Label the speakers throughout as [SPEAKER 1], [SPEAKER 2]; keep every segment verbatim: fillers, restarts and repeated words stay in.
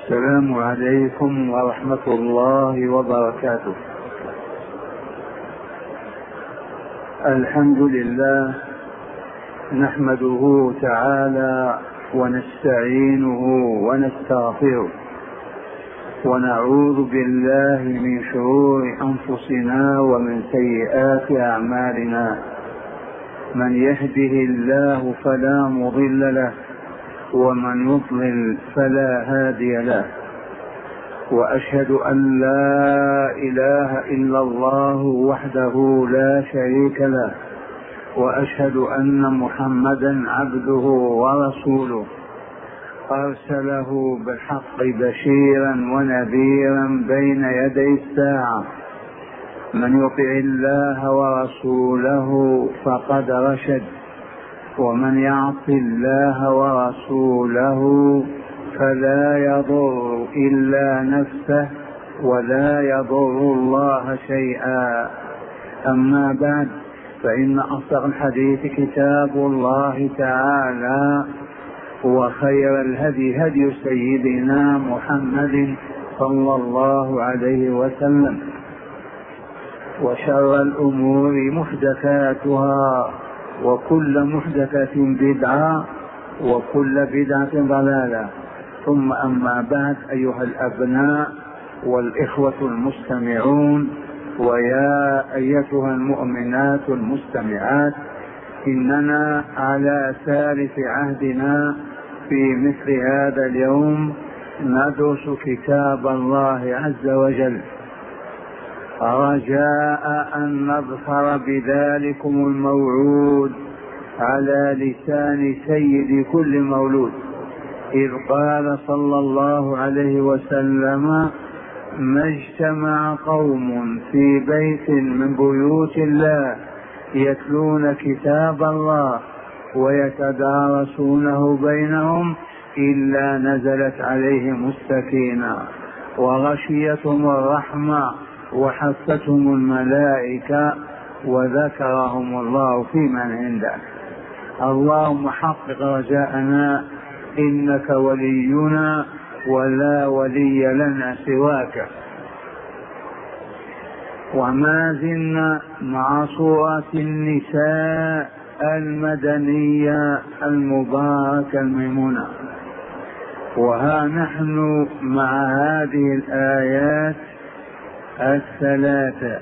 [SPEAKER 1] السلام عليكم ورحمة الله وبركاته. الحمد لله نحمده تعالى ونستعينه ونستغفره ونعوذ بالله من شرور أنفسنا ومن سيئات أعمالنا. من يهده الله فلا مضل له ومن يضلل فلا هادي له، وأشهد أن لا إله إلا الله وحده لا شريك له، وأشهد أن محمدا عبده ورسوله أرسله بالحق بشيرا ونذيرا بين يدي الساعة. من يطع الله ورسوله فقد رشد، ومن يعص الله ورسوله فلا يضر إلا نفسه ولا يضر الله شيئا. أما بعد، فإن أصدق الحديث كتاب الله تعالى، وخير الهدي هدي سيدنا محمد صلى الله عليه وسلم، وشر الأمور محدثاتها، وكل محدثة بدعة، وكل بدعة ضلالة. ثم أما بعد، أيها الأبناء والإخوة المستمعون، ويا أيتها المؤمنات المستمعات، إننا على ثالث عهدنا في مثل هذا اليوم ندرس كتاب الله عز وجل، رجاء أن نظفر بذلكم الموعود على لسان سيد كل مولود، إذ قال صلى الله عليه وسلم: ما اجتمع قوم في بيت من بيوت الله يتلون كتاب الله ويتدارسونه بينهم إلا نزلت عليهم السكينة وغشيتهم الرحمة وحفتهم الملائكة وذكرهم الله في من عنده. اللهم حقق رجاءنا، إنك ولينا ولا ولي لنا سواك. وما زلنا مع سورة النساء المدنية المباركة الميمونة، وها نحن مع هذه الآيات الثلاثة،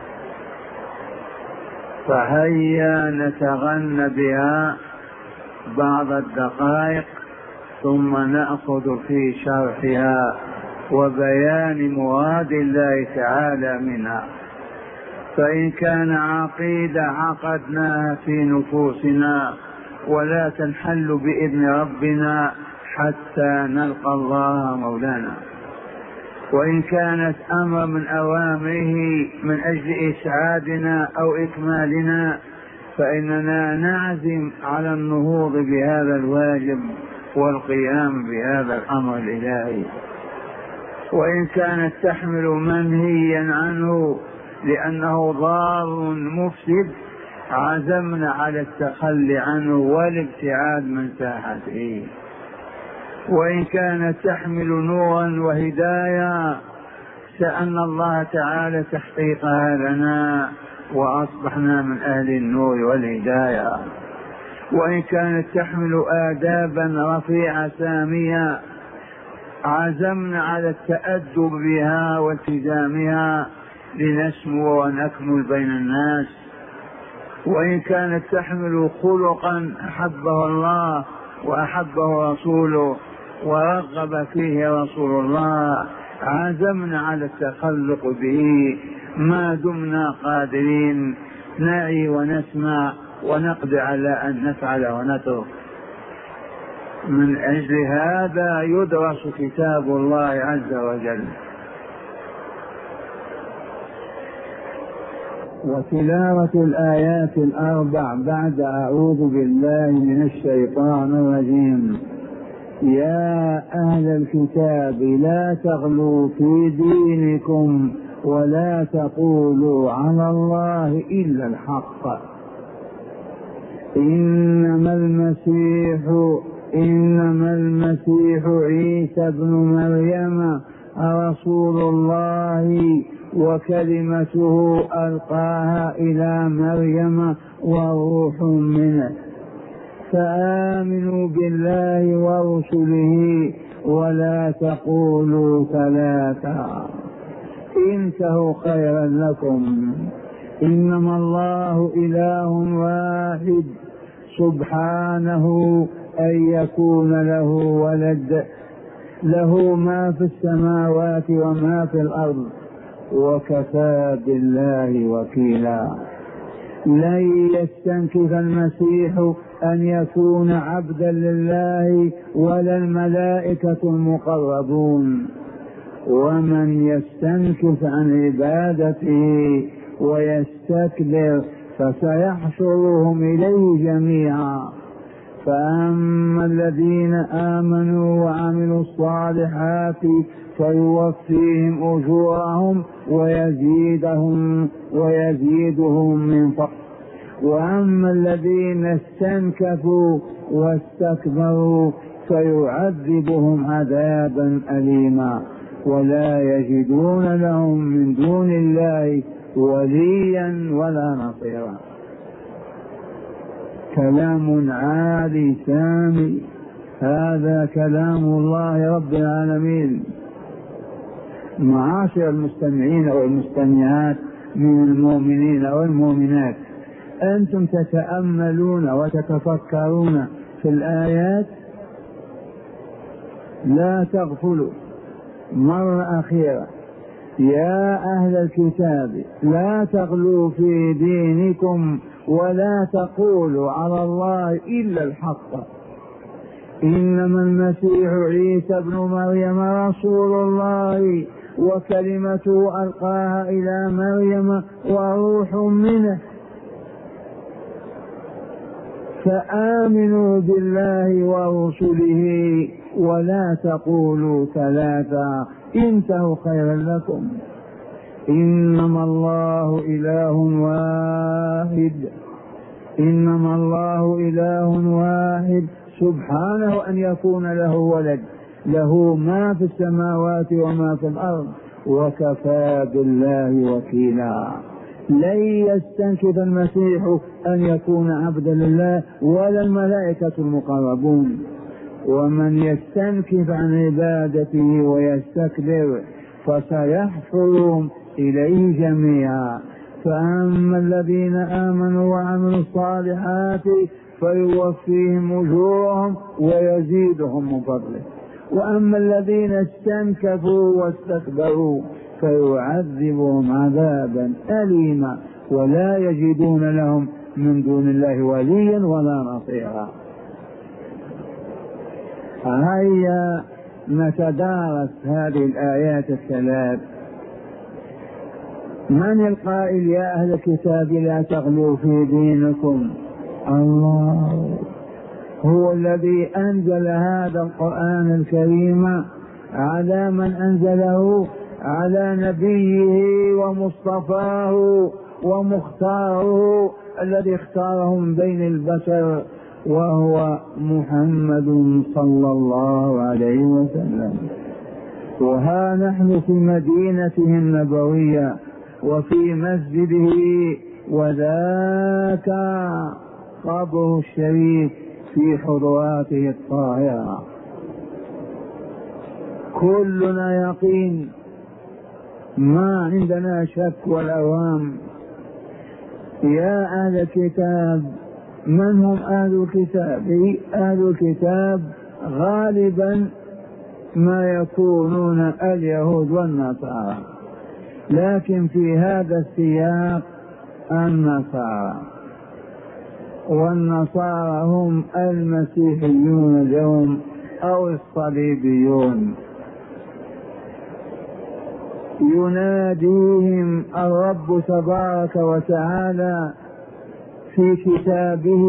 [SPEAKER 1] فهيا نتغنى بها بعض الدقائق ثم نأخذ في شرحها وبيان مراد الله تعالى منها. فإن كان عقيدة عقدناها في نفوسنا ولا تنحل بإذن ربنا حتى نلقى الله مولانا، وإن كانت أمر من أوامره من أجل إسعادنا أو إكمالنا فإننا نعزم على النهوض بهذا الواجب والقيام بهذا الأمر الإلهي. وإن كانت تحمل منهيا عنه لأنه ضار مفسد عزمنا على التخلي عنه والابتعاد من ساحته. وإن كانت تحمل نورا وهداية سألنا الله تعالى تحقيقها لنا وأصبحنا من أهل النور والهداية. وإن كانت تحمل آدابا رفيعة سامية عزمنا على التأدب بها والتزامها لنسمو ونكمل بين الناس. وإن كانت تحمل خلقا أحبه الله وأحبه رسوله ورغب فيه رسول الله عزمنا على التخلق به ما دمنا قادرين نعي ونسمع ونقدر على أن نفعل ونترك. من أجل هذا يدرس كتاب الله عز وجل. وتلاوة الآيات الأربع بعد أعوذ بالله من الشيطان الرجيم. يا أهل الكتاب لا تغلوا في دينكم ولا تقولوا على الله إلا الحق، إنما المسيح إنما المسيح عيسى ابن مريم رسول الله وكلمته ألقاها إلى مريم وروح منه، فآمنوا بالله ورسله ولا تقولوا ثلاثة، انتهوا خيرا لكم. إنما الله إله واحد سبحانه أن يكون له ولد، له ما في السماوات وما في الأرض، وكفى بالله وكيلا. لن يستنكف المسيح أن يكون عبدا لله ولا الملائكة المقربون، ومن يستنكف عن عبادته ويستكبر فسيحشرهم إليه جميعا. فأما الذين آمنوا وعملوا الصالحات فيوفيهم أجورهم ويزيدهم ويزيدهم من فضله، وأما الذين استنكفوا واستكبروا فيعذبهم عذابا أليما ولا يجدون لهم من دون الله وليا ولا نصيرا. كلام عالي سامي، هذا كلام الله رب العالمين. معاشر المستمعين والمستمعات من المؤمنين والمؤمنات، أنتم تتأملون وتتفكرون في الآيات، لا تغفلوا. مرة أخيرة، يا أهل الكتاب لا تغلوا في دينكم ولا تقولوا على الله إلا الحق. إنما المسيح عيسى ابن مريم رسول الله وكلمته ألقاها إلى مريم وروح منه، فآمنوا بالله ورسله ولا تقولوا ثلاثة، انتهوا خيرا لكم. إنما الله إله واحد، إنما الله إله واحد سبحانه أن يكون له ولد، له ما في السماوات وما في الأرض، وكفى بالله وكيلا. لن يستنكف المسيح أن يكون عبدا لله ولا الملائكة المقربون، ومن يستنكف عن عبادته ويستكبر فسيحشرهم إليه جميعا. فأما الذين آمنوا وعملوا الصالحات فيوفيهم أجورهم ويزيدهم من فضله، وأما الذين استنكفوا واستكبروا فيعذبهم عذابا أليما ولا يجدون لهم من دون الله وليا ولا نصيرا. هيا نتدارس هذه الآيات الثلاث. من القائل يا أهل الكتاب لا تغلوا في دينكم؟ الله هو الذي أنزل هذا القرآن الكريم على من أنزله، على نبيه ومصطفاه ومختاره الذي اختاره من بين البشر، وهو محمد صلى الله عليه وسلم. وها نحن في مدينته النبوية وفي مسجده، وذاك قبره الشريف في حضراته الطاهرة. كلنا يقين، ما عندنا شك والأوهام. يا أهل الكتاب، من هم أهل الكتاب؟ أهل الكتاب غالبا ما يكونون اليهود والنصارى، لكن في هذا السياق النصارى، والنصارى هم المسيحيون اليوم أو الصليبيون. يناديهم الرب تبارك وتعالى في كتابه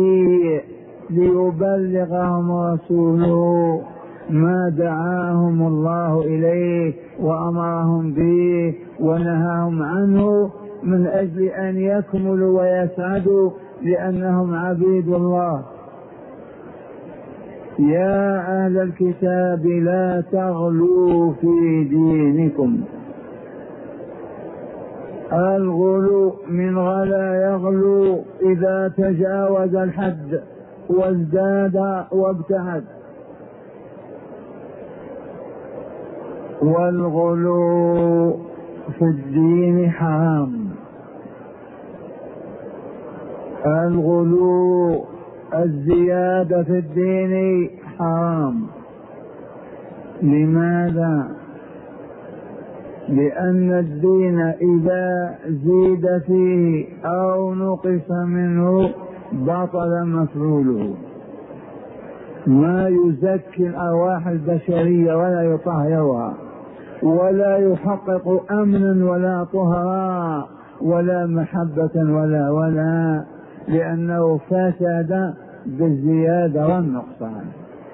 [SPEAKER 1] ليبلغهم رسوله ما دعاهم الله إليه وأمرهم به ونهاهم عنه، من أجل أن يكملوا ويسعدوا لأنهم عبيد الله. يا أهل الكتاب لا تغلوا في دينكم. الغلو من غلا يغلو إذا تجاوز الحد وازداد وابتعد، والغلو في الدين حرام. الغلو الزيادة في الدين حرام. لماذا؟ لأن الدين إذا زيد فيه أو نقص منه بطل مفعوله، ما يزكي الأرواح البشرية ولا يطهرها ولا يحقق أمنا ولا طهرا ولا محبة ولا ولا لأنه فسد بالزيادة والنقصان.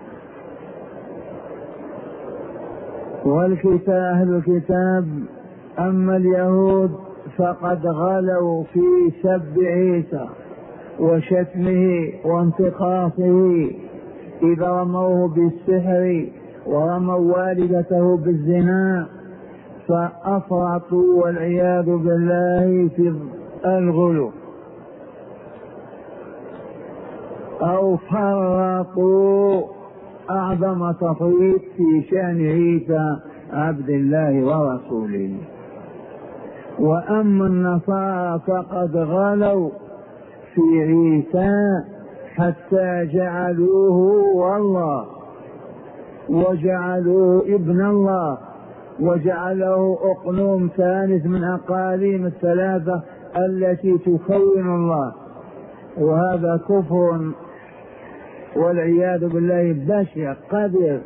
[SPEAKER 1] والكتاب أهل الكتاب أما اليهود فقد غلوا في سب عيسى وشتمه وانتقاصه إذا رموه بالسحر ورموا والدته بالزنا، فأفرطوا والعياذ بالله في الغلو، أو فرطوا أعظم تفريط في شأن عيسى عبد الله ورسوله. وأما النصارى فقد غلوا في عيسى حتى جعلوه والله وجعلوه ابن الله وجعله أقلوم ثالث من أقاليم الثلاثة التي تكون الله، وهذا كفر والعياذ بالله بشع قدر.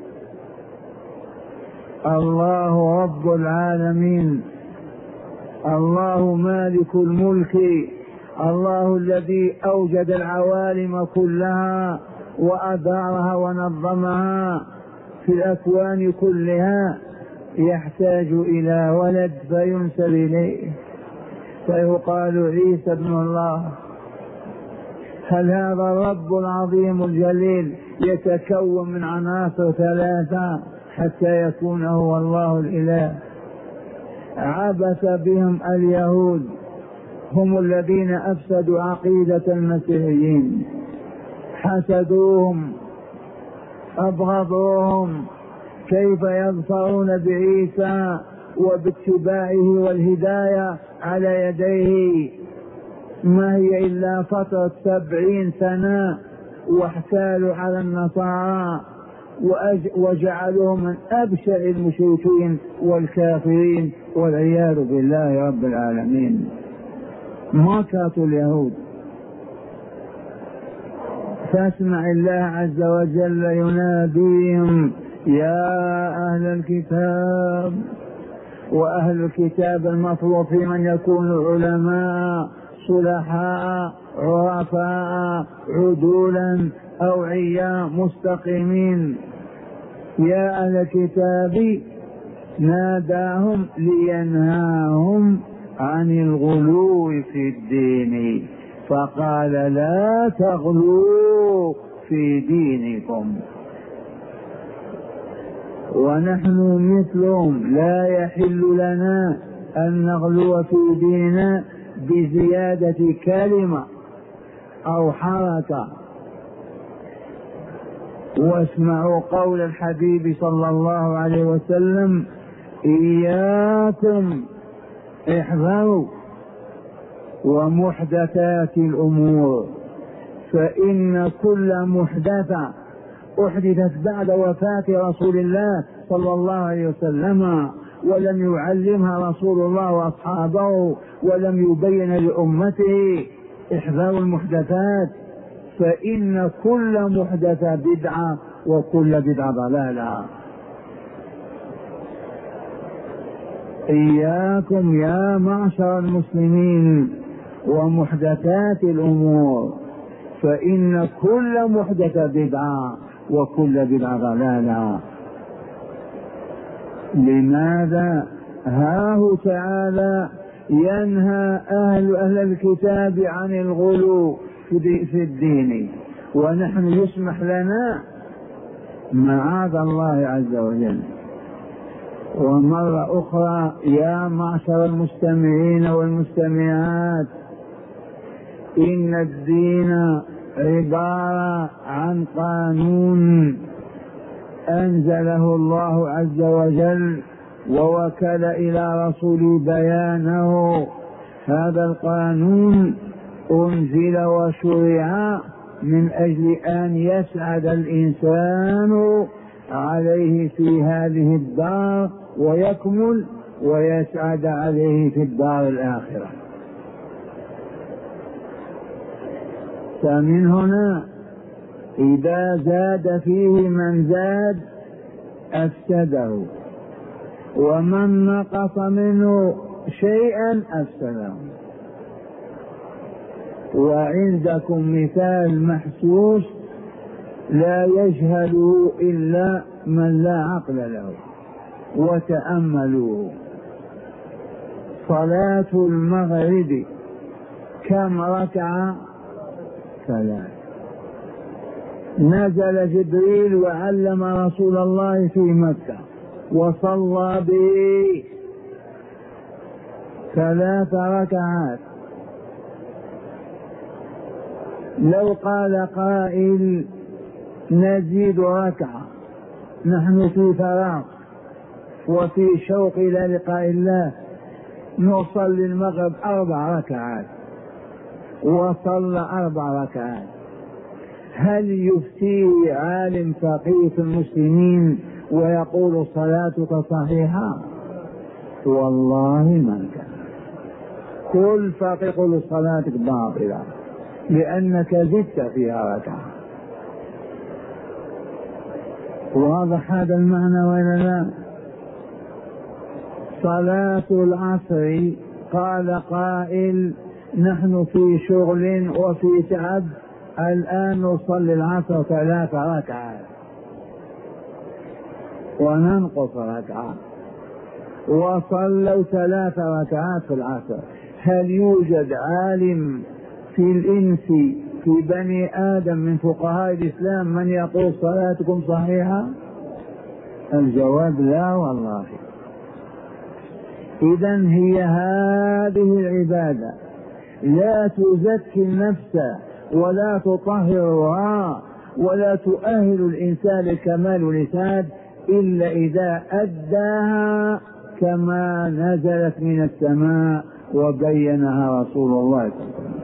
[SPEAKER 1] الله رب العالمين، الله مالك الملك، الله الذي أوجد العوالم كلها وأدارها ونظمها في الأكوان كلها، يحتاج إلى ولد فينسب إليه فيقال عيسى ابن الله. هل هذا الرب العظيم الجليل يتكون من عناصر ثلاثة حتى يكون هو الله الإله؟ عبث بهم اليهود، هم الذين أفسدوا عقيدة المسيحيين، حسدوهم أبغضوهم. كيف يظفرون بعيسى وباتباعه والهداية على يديه؟ ما هي إلا فترة سبعين سنة، واحتالوا على النصارى وجعلوهم من أبشع المشركين والكافرين والعياذ بالله رب العالمين. مكرة اليهود. فاسمع الله عز وجل يناديهم يا أهل الكتاب. وأهل الكتاب المفروض في من يكون علماء صلحاء عرفاء عدولا أوعياء مستقيمين. يا أهل الكتاب ناداهم لينهاهم عن الغلو في الدين، فقال لا تغلوا في دينكم. ونحن مثلهم لا يحل لنا أن نغلو في ديننا بزيادة كلمة أو حركة. واسمعوا قول الحبيب صلى الله عليه وسلم إياكم احذروا ومحدثات الأمور، فإن كل محدثة أحدثت بعد وفاة رسول الله صلى الله عليه وسلم ولم يعلمها رسول الله وأصحابه ولم يبين لأمته. احذروا المحدثات، فإن كل محدثة بدعة وكل بدعة ضلالة. إياكم يا معشر المسلمين ومحدثات الأمور، فإن كل محدثة بدعة وكل بدعة ضلالة. لماذا؟ هاه تعالى ينهى أهل أهل الكتاب عن الغلو في الدين، ونحن يسمح لنا معاذ الله عز وجل. ومرة أخرى يا معشر المستمعين والمستمعات، إن الدين عبارة عن قانون أنزله الله عز وجل ووكل إلى رسول بيانه. هذا القانون أنزل وشرع من أجل أن يسعد الإنسان عليه في هذه الدار ويكمل ويسعد عليه في الدار الآخرة. فمن هنا إذا زاد فيه من زاد أفسده، ومن نقص منه شيئا أفسده. وعندكم مثال محسوس لا يجهله إلا من لا عقل له، وتأملوه. صلاة المغرب كم ركعة؟ ثلاث. نزل جبريل وعلم رسول الله في مكة وصلى به ثلاث ركعات. لو قال قائل نزيد ركعة، نحن في فراغ وفي شوق إلى لقاء الله، نصلي المغرب أربع ركعات وصلى أربع ركعات، هل يفتيه عالم فقيه في المسلمين ويقول صلاتك صحيحة؟ والله ما كان. كل فقيه يقول صلاتك باطلة لأنك زدت فيها ركعة. واضح هذا المعنى ولا لا؟ صلاة العصر قال قائل نحن في شغل وفي تعب، الآن نصلي العصر ثلاث ركعات وننقص ركعة، وصلوا ثلاث ركعات في العصر. هل يوجد عالم في الإنس في بني آدم من فقهاء الإسلام من يقول صلاتكم صحيحة؟ الجواب لا والله. إذن هي هذه العبادة لا تزكي النفس ولا تطهرها ولا تؤهل الإنسان للكمال والإسعاد إلا إذا أداها كما نزلت من السماء وبينها رسول الله صلى الله عليه وسلم.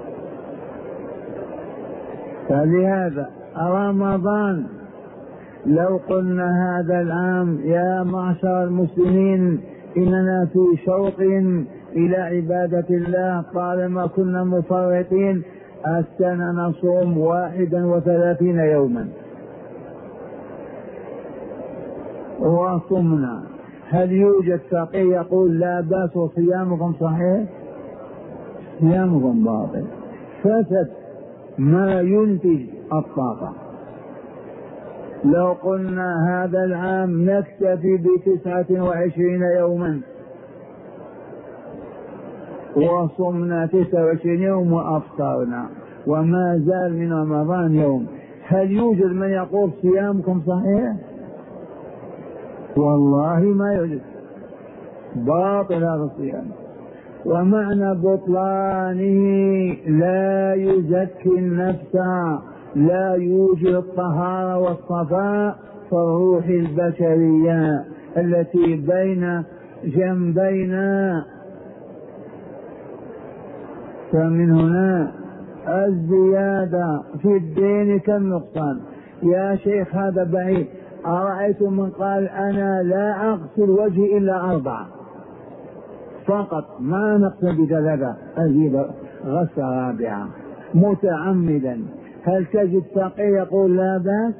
[SPEAKER 1] فلهذا رمضان لو قلنا هذا العام يا معشر المسلمين إننا في شوق إلى عبادة الله طالما كنا مفرطين، السنة نصوم واحدا وثلاثين يوما وصمنا. هل يوجد فقيه يقول لا بأس وصيامكم صحيح؟ صيامكم باطل، فسد ما ينتج الطاقة. لو قلنا هذا العام نكتفي بتسعة وعشرين يوما وصمنا تسعة وعشرين يوم وأفطرنا وما زال من رمضان يوم، هل يوجد من يقول صيامكم صحيح؟ والله ما يوجد، باطل هذا الصيام. ومعنى بطلانه لا يزكي النفس، لا يوجد الطهارة والصفاء في الروح البشرية التي بين جنبينا. فمن هنا الزيادة في الدين كالنقصان. يا شيخ هذا بعيد، أرأيتم من قال أنا لا أغسل وجهي إلا أربعة فقط ما نقصد بثلاثة، أجيب غسل رابعة متعمدا، هل تجد فقيه يقول لا بأس؟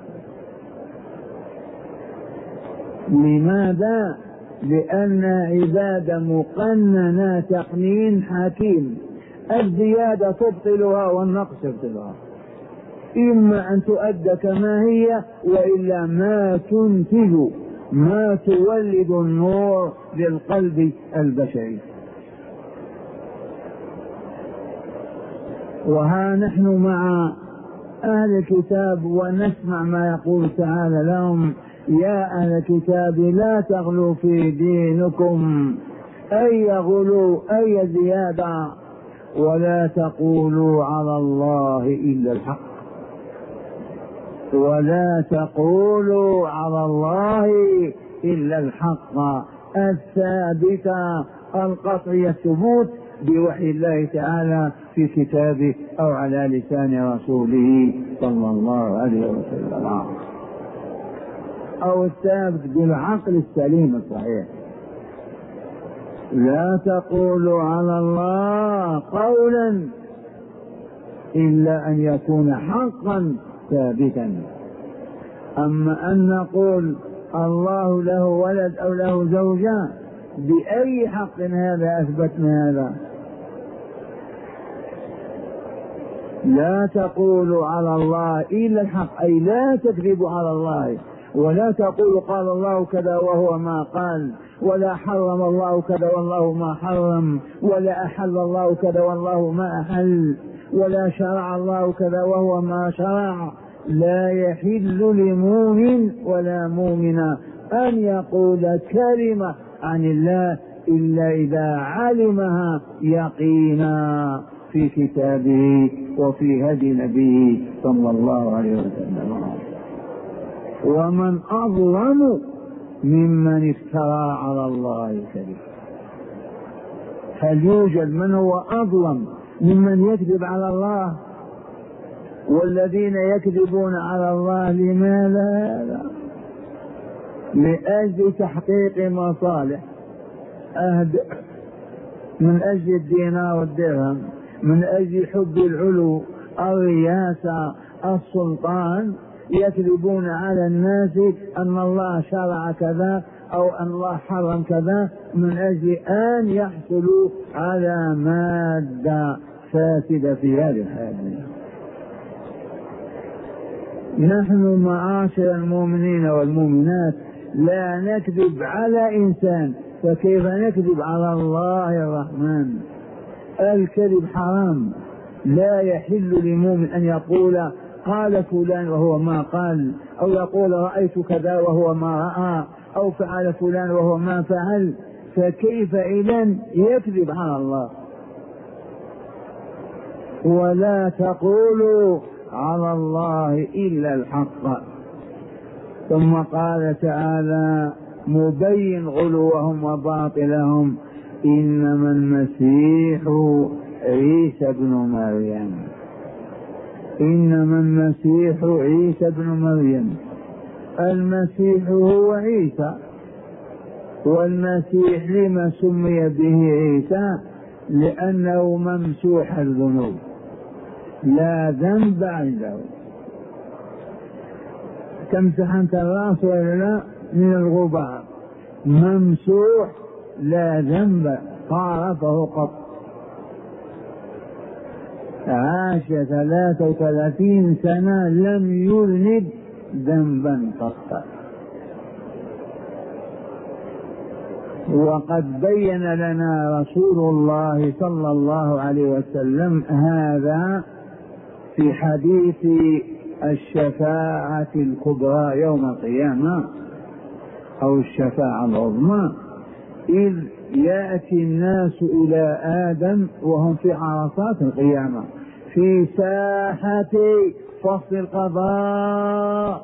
[SPEAKER 1] لماذا؟ لأن عبادة مقننة تقنين حكيم، الزيادة تبطلها والنقص يبطلها، إما أن تؤدى كما هي وإلا ما تنتج ما تولد النور للقلب البشري. وها نحن مع أهل الكتاب ونسمع ما يقول تعالى لهم: يا أهل الكتاب لا تغلوا في دينكم، أي غلو أي زيادة، ولا تقولوا على الله إلا الحق، ولا تقولوا على الله إلا الحق الثابت القطعي الثبوت بوحي الله تعالى في كتابه أو على لسان رسوله صلى الله عليه وسلم، أو الثابت بالعقل السليم الصحيح. لا تقولوا على الله قولا إلا أن يكون حقا ثابتا. أما أن نقول الله له ولد أو له زوجة، بأي حق هذا أثبتنا هذا؟ لا تقولوا على الله إلا الحق، أي لا تكذبوا على الله، ولا تقولوا قال الله كذا وهو ما قال، ولا حرم الله كذا والله ما حرم، ولا أحل الله كذا والله ما أحل، ولا شرع الله كذا وهو ما شرع. لا يحل لمؤمن ولا مؤمنة أن يقول كلمة عن الله إلا إذا علمها يقينا في كتابه وفي هدي نبيه صلى الله عليه وسلم. ومن أظلم ممن افترى على الله الكذب. هل يوجد من هو أظلم ممن يكذب على الله؟ والذين يكذبون على الله لماذا؟ لأجل تحقيق مصالح، أهد من أجل الدينار والدرهم، من أجل حب العلو، الرياسة، السلطان، يكذبون على الناس أن الله شرع كذا أو أن الله حرم كذا من أجل أن يحصلوا على مادة فاسدة في هذه الحياة. نحن معاشر المؤمنين والمؤمنات لا نكذب على إنسان، فكيف نكذب على الله الرحمن؟ الكذب حرام، لا يحل لمؤمن أن يقول قال فلان وهو ما قال، أو يقول رأيت كذا وهو ما رأى، أو فعل فلان وهو ما فعل، فكيف إذن يكذب على الله؟ ولا تقولوا على الله إلا الحق. ثم قال تعالى مبين غلوهم وباطلهم: إنما المسيح عيسى بن مريم. إنما المسيح عيسى بن مريم. المسيح هو عيسى، والمسيح لما سمي به عيسى؟ لأنه ممسوح الذنوب، لا ذنب عنده. تمسح أنت الرأس ولا لا من الغبار؟ ممسوح لا ذنب قارفه قط. عاش ثلاثة وثلاثين سنة لم يذنب ذنبا قط. وقد بين لنا رسول الله صلى الله عليه وسلم هذا في حديث الشفاعة الكبرى يوم القيامة أو الشفاعة العظمى، إذ يأتي الناس إلى آدم وهم في عرصات القيامة في ساحة فصل القضاء،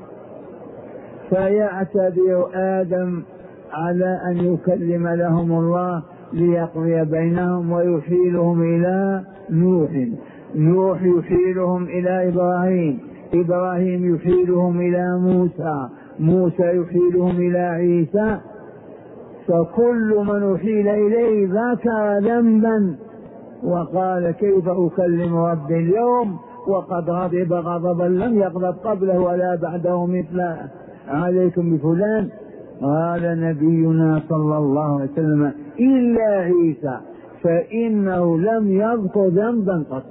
[SPEAKER 1] فيعتذر آدم على أن يكلم لهم الله ليقضي بينهم ويحيلهم إلى نوح، نوح يحيلهم إلى إبراهيم، إبراهيم يحيلهم إلى موسى، موسى يحيلهم إلى عيسى. فكل من أحيل إليه ذكر ذنبا وقال كيف أكلم ربي اليوم وقد غضب غضبا لم يغضب قبله ولا بعده مثله، عليكم بفلان. قال نبينا صلى الله عليه وسلم إلا عيسى فإنه لم يذكر ذنبا قط،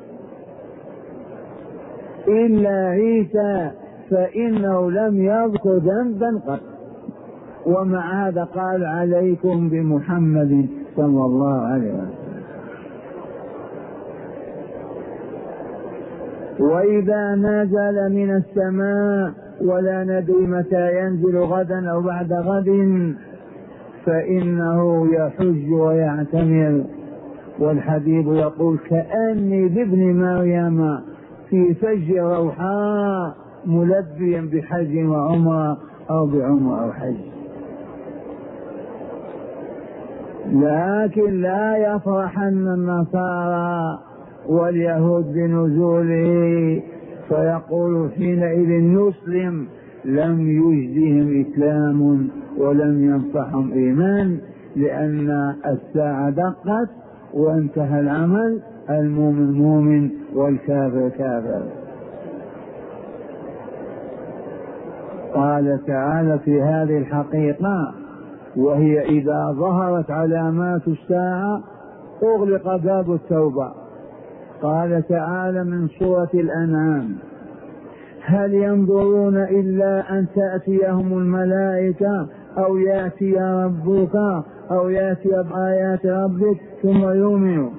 [SPEAKER 1] إلا عيسى فإنه لم يذكر ذنبا قط. ومع هذا قال عليكم بمحمد صلى الله عليه وسلم. وإذا نزل من السماء ولا ندري متى ينزل غدا أو بعد غد فإنه يحج ويعتمر. والحبيب يقول كأني بابن مريم في فج روحاء ملبيا بحج وعمرة أو بعمرة أو حج. لكن لا يفرحن النصارى واليهود بنزوله فيقول حينئذ نسلم، لم يجدهم إسلام ولم ينفعهم إيمان، لأن الساعة دقت وانتهى العمل، المؤمن مؤمن والكافر كافر. قال تعالى في هذه الحقيقة وهي إذا ظهرت علامات الساعة أغلق باب التوبة. قال تعالى من سورة الأنعام هل ينظرون إلا أن تأتيهم الملائكة أو يأتي ربك أو يأتي بآيات ربك ثم يؤمنوا.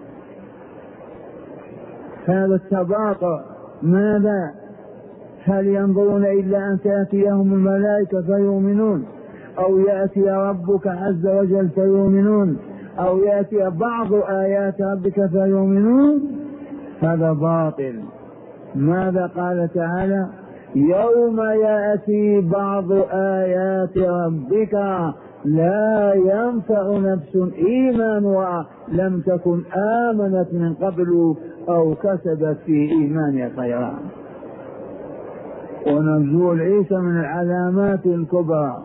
[SPEAKER 1] هذا التباطؤ ماذا؟ هل ينظرون إلا أن تأتيهم الملائكة فيؤمنون أو يأتي ربك عز وجل فيؤمنون أو يأتي بعض آيات ربك فيؤمنون؟ هذا باطل. ماذا قال تعالى؟ يوم يأتي بعض آيات ربك لا ينفع نفس إيمانها لم تكن آمنت من قبل أو كسبت في إيمانها خيرا. ونزول عيسى من العلامات الكبرى.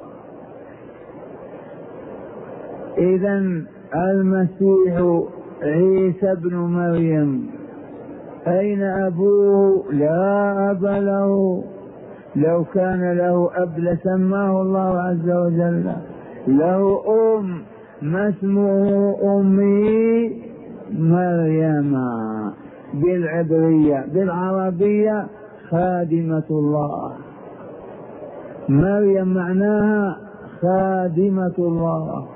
[SPEAKER 1] إذن المسيح عيسى ابن مريم أين أبوه؟ لا أب له. لو كان له أب لسماه الله عز وجل. له أم، ما اسمه أمي؟ مريم بالعبرية، بالعربية خادمة الله. مريم معناها خادمة الله.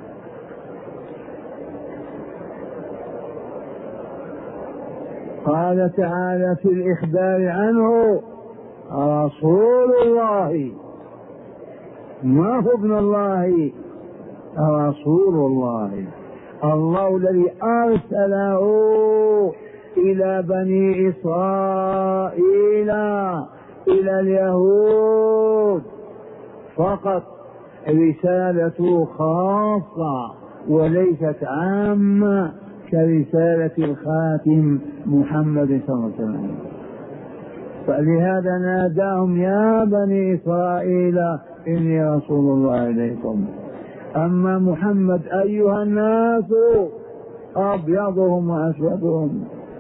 [SPEAKER 1] قال تعالى في الإخبار عنه رسول الله، ما هو ابن الله، رسول الله. الله الذي أرسله إلى بني إسرائيل، إلى اليهود فقط، رسالته خاصة وليست عامة كرسالة الخاتم محمد صلى الله عليه وسلم. فلهذا ناداهم يا بني إسرائيل إني رسول الله إليكم. أما محمد أيها الناس أبيضهم وأسودهم،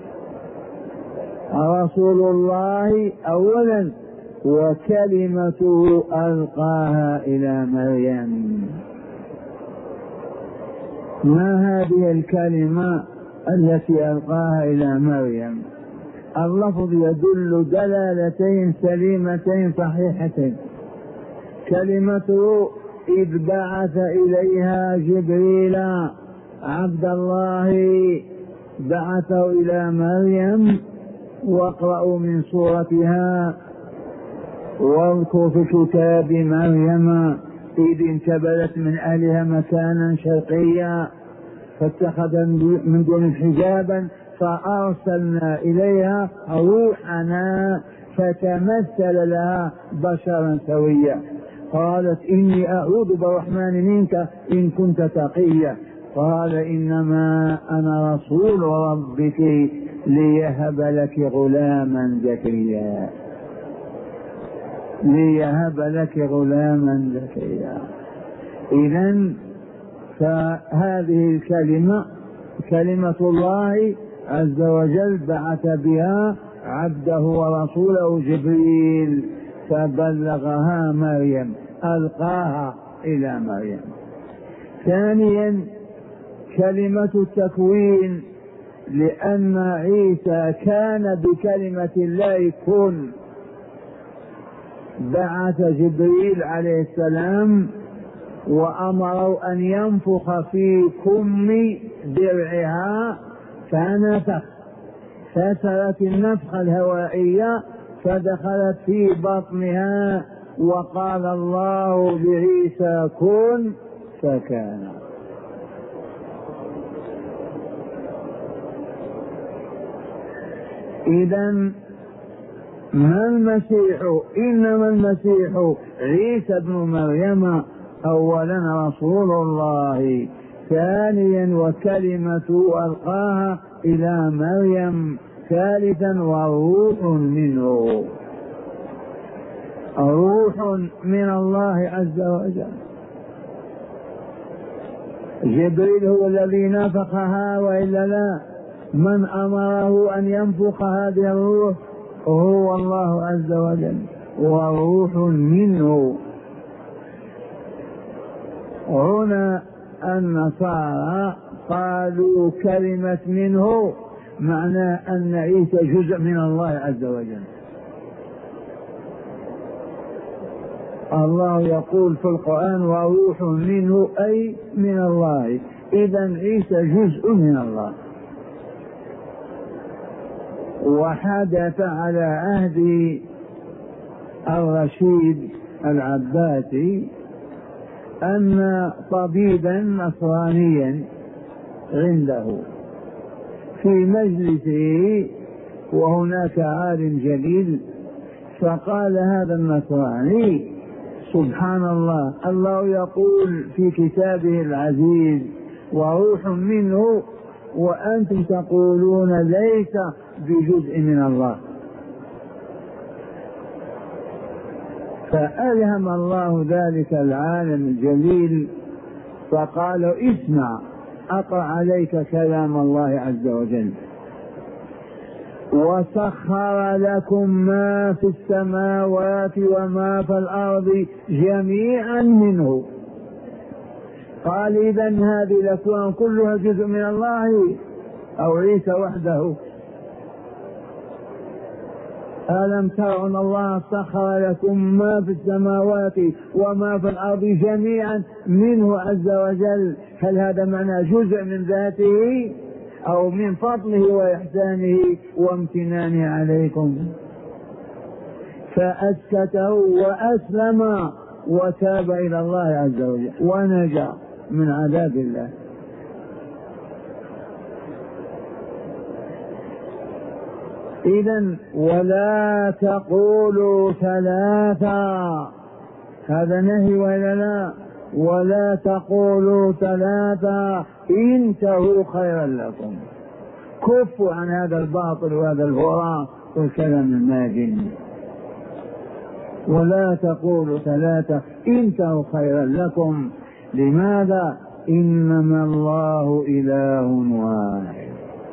[SPEAKER 1] رسول الله أولا وكلمته ألقاها إلى مريم. ما هذه الكلمة التي ألقاها إلى مريم؟ اللفظ يدل دلالتين سليمتين صحيحتين. كلمته إذ بعث إليها جبريل عبد الله، بعثه إلى مريم. واقرأوا من سورتها واذكر في كتاب مريم إذ انتبذت من أهلها مكانا شرقيا فاتخذ من دون حجابا فأرسلنا إليها روحنا فتمثل لها بشرا سويا. قالت إني أعوذ بالرحمن منك إن كنت تقيا. قال إنما أنا رسول ربك ليهب لك غلاما زكيا، ليهب لك غلاما زكيا. إذن فهذه الكلمة كلمة الله عز وجل بعث بها عبده ورسوله جبريل فبلغها مريم، ألقاها إلى مريم. ثانيا كلمة التكوين، لأن عيسى كان بكلمة الله كن. بعث جبريل عليه السلام وأمروا أن ينفخ في كم درعها فنفخ، كسرت النفخة الهوائية فدخلت في بطنها، وقال الله بعيسى كن فكان. إذن ما المسيح؟ إنما المسيح عيسى ابن مريم أولا رسول الله، ثانيا وكلمة ألقاها إلى مريم، ثالثا وروح منه، روح من الله عز وجل. جبريل هو الذي نفخها وإلا لا؟ من أمره أن ينفخ هذه الروح هو الله عز وجل، وروح منه. هنا النصارى قالوا كلمة منه معنى أن عيسى جزء من الله عز وجل. الله يقول في القرآن وروح منه أي من الله، إذن عيسى جزء من الله. وحدث على عهد الرشيد العباسي أن طبيبا نصرانيا عنده في مجلسه وهناك عالم جليل، فقال هذا النصراني سبحان الله، الله يقول في كتابه العزيز وروح منه، وأنتم تقولون ليس بجزء من الله. فألهم الله ذلك العالم الجليل فقال اسمع، أقرأ عليك كلام الله عز وجل: وسخر لكم ما في السماوات وما في الأرض جميعا منه. قال إذن هذه الأكوان كلها جزء من الله أو عيسى وحده؟ ألم تروا أن الله سخر لكم ما في السماوات وما في الأرض جميعا منه عز وجل؟ هل هذا معنى جزء من ذاته أو من فضله وإحسانه وامتنانه عليكم؟ فأسكته وأسلم وتاب إلى الله عز وجل ونجا من عذاب الله. إذن ولا تقولوا ثلاثة، هذا نهي ولا لا؟ ولا تقولوا ثلاثة انتهوا خيرا لكم. كفوا عن هذا الباطل وهذا الهراء والكلام الماجن. ولا تقولوا ثلاثة انتهوا خيرا لكم. لماذا؟ إنما الله إله واحد.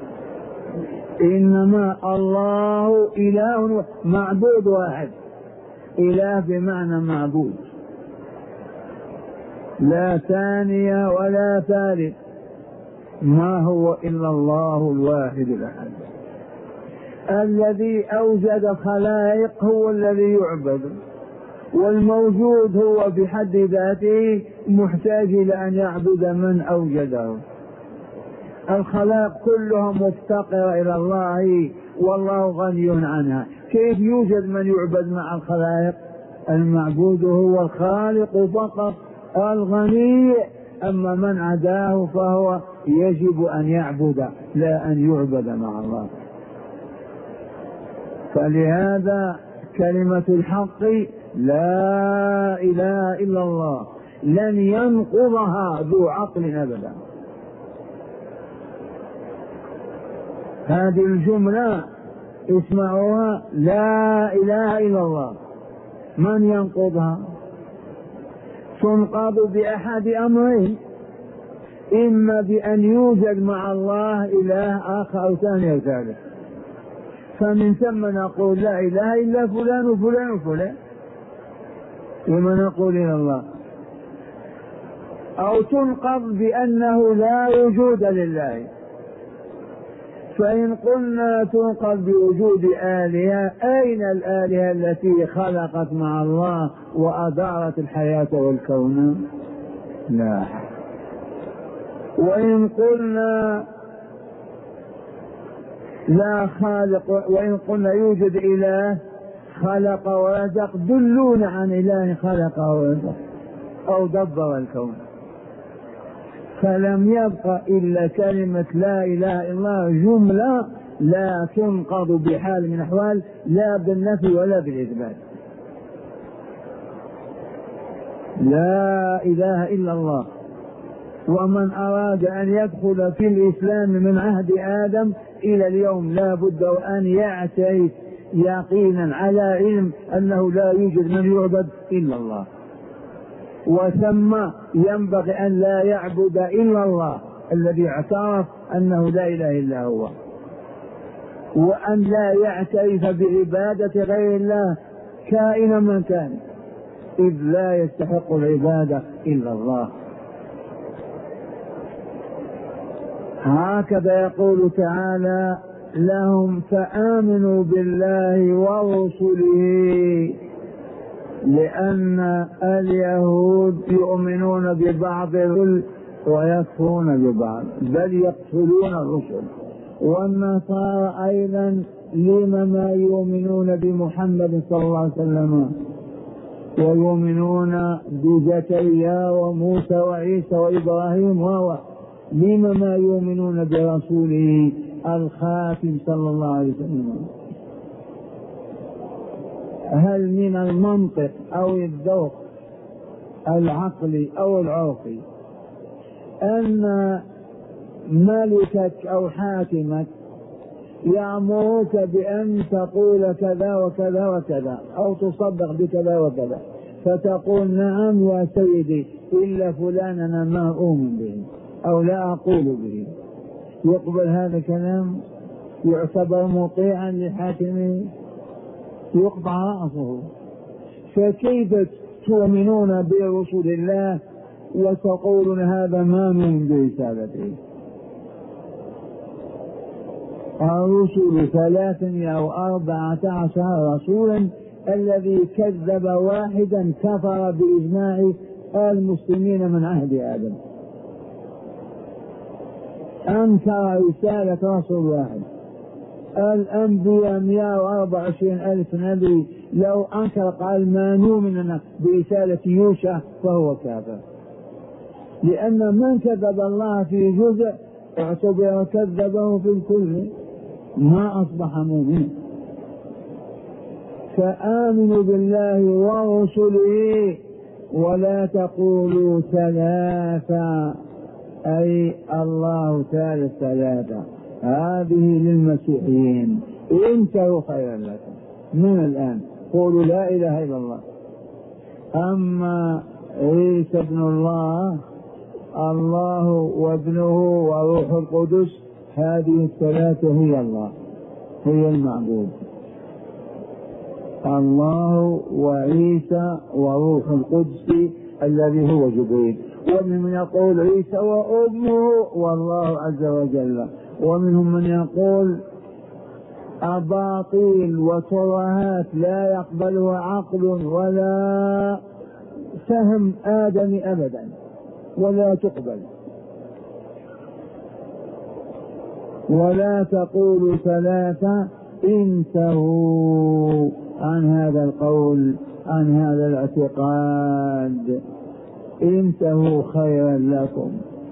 [SPEAKER 1] إنما الله إله معبود واحد. إله بمعنى معبود، لا ثانية ولا ثالث، ما هو إلا الله الواحد الأحد الذي أوجد الخلائق، هو الذي يعبد، والموجود هو بحد ذاته محتاج إلى أن يعبد من أوجده. الخلائق كلها مفتقرة إلى الله والله غني عنها. كيف يوجد من يعبد مع الخلائق؟ المعبود هو الخالق فقط الغني، أما من عداه فهو يجب أن يعبد لا أن يعبد مع الله. فلهذا كلمة الحق لا إله إلا الله لن ينقضها ذو عقل أبدا. هذه الجملة اسمعوها، لا إله إلا الله، من ينقضها؟ تنقض بأحد أمرين: إما بأن يوجد مع الله إله آخر أو ثاني أو ثالث، فمن ثم نقول لا إله إلا فلان وفلان وفلان، وما نقول إلى الله. أو تنقض بأنه لا وجود لله، فإن قلنا تنقض بوجود آلهة، أين الآلهة التي خلقت مع الله وأدارت الحياة والكون؟ لا. وإن قلنا لا خالق، وإن قلنا يوجد إله خلق ورزق دلونا عن إله خلق ورزق أو دبر الكون. فلم يبق إلا كلمة لا إله إلا الله، جملة لا تنقض بحال من الأحوال، لا بالنفي ولا بالإثبات. لا إله إلا الله. ومن أراد أن يدخل في الإسلام من عهد آدم إلى اليوم لا بد أن يعترف يقينا على علم أنه لا يوجد من يعبد إلا الله، وثم ينبغي أن لا يعبد إلا الله الذي اعترف أنه لا إله إلا هو، وأن لا يعترف بعبادة غير الله كائنا من كان، إذ لا يستحق العبادة إلا الله. هكذا يقول تعالى لهم فآمنوا بالله ورسله، لأن اليهود يؤمنون ببعض ويكفرون ببعض، بل يقتلون الرسل، والنصارى أيضا لما ما يؤمنون بمحمد صلى الله عليه وسلم ويؤمنون بزكريا وموسى وعيسى وإبراهيم، وهو لما ما يؤمنون برسوله الخاتم صلى الله عليه وسلم. هل من المنطق أو الذوق العقلي أو العرفي أن ملكك أو حاكمك يأمرك بأن تقول كذا وكذا وكذا أو تصدق بكذا وكذا، فتقول نعم يا سيدي إلا فلان أنا ما أؤمن به أو لا أقول به، يقبل هذا الكلام؟ يعتبر مطيعا لحاكمه؟ يقطع رأسه. فكيف تؤمنون برسول الله وتقولون هذا ما نؤمن برسالته؟ الرسل ثلاثة أو أربعة عشر رسولا، الذي كذب واحدا كفر بإجماع المسلمين من عهد آدم، أنكر رسالة رسول واحد. الأنبياء مئة وأربعة وعشرين ألف نبي، لو أنكر قال ما نؤمن برسالة يوشع فهو كافر، لأن من كذب الله في جزء اعتبر كذبه في الكل، ما أصبح مؤمنا. فآمنوا بالله ورسله ولا تقولوا ثلاثة، أي الله ثالث ثلاثة، هذه للمسيحيين، انتهوا خيرا لكم من الآن، قولوا لا إله إلا الله. أما عيسى ابن الله، الله وابنه وروح القدس، هذه الثلاثة هي الله، هي المعبود، الله وعيسى وروح القدس الذي هو جبريل. ومن يقول عيسى وأمه والله عز وجل، ومنهم من يقول أباطيل وترهات لا يقبلها عقل ولا فهم آدم أبدا ولا تقبل. ولا تقولوا ثلاثة، انتهوا عن هذا القول، عن هذا الاعتقاد، انتهوا خيرا لكم.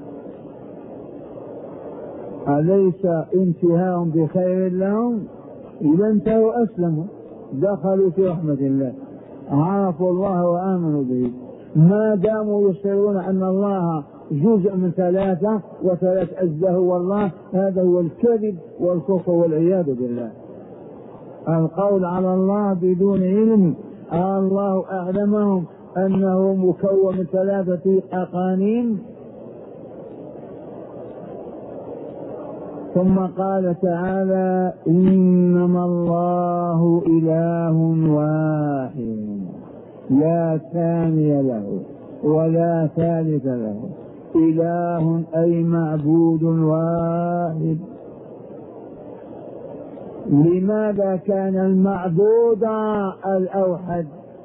[SPEAKER 1] أليس انتهاء بخير لهم؟ إذا انتهوا أسلموا، دخلوا في رحمة الله، عرفوا الله وآمنوا به. ما داموا يصرون أن الله جزء من ثلاثة وثلاث أجزاء هو الله، هذا هو الكذب والكفر والعياذ بالله. القول على الله بدون علم، الله أعلمهم أنه مكون من ثلاثة أقانيم. ثم قال تعالى إنما الله إله واحد لا ثاني له ولا ثالث له، إله أي معبود واحد. لماذا كان المعبود الأوحد؟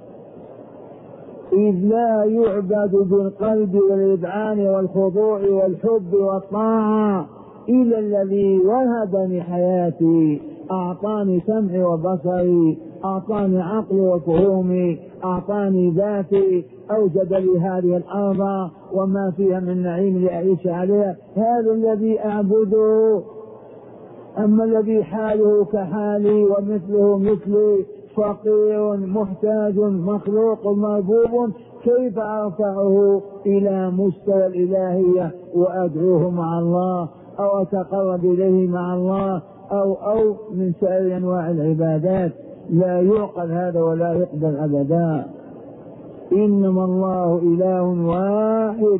[SPEAKER 1] إذ لا يعبد بالقلب والإذعان والخضوع والحب والطاعة إلى الذي وهبني حياتي، أعطاني سمعي وبصري، أعطاني عقلي وفهومي، أعطاني ذاتي، أوجد لي هذه الأرض وما فيها من نعيم لأعيش عليها، هذا الذي أعبده. أما الذي حاله كحالي ومثله مثلي، فقير محتاج مخلوق مربوب، كيف أرفعه إلى مستوى الإلهية وأدعوه مع الله أو أتقرب إليه مع الله أو أو من سائر أنواع العبادات؟ لا يعقل هذا ولا يقبل أبدا. إنما الله إله واحد.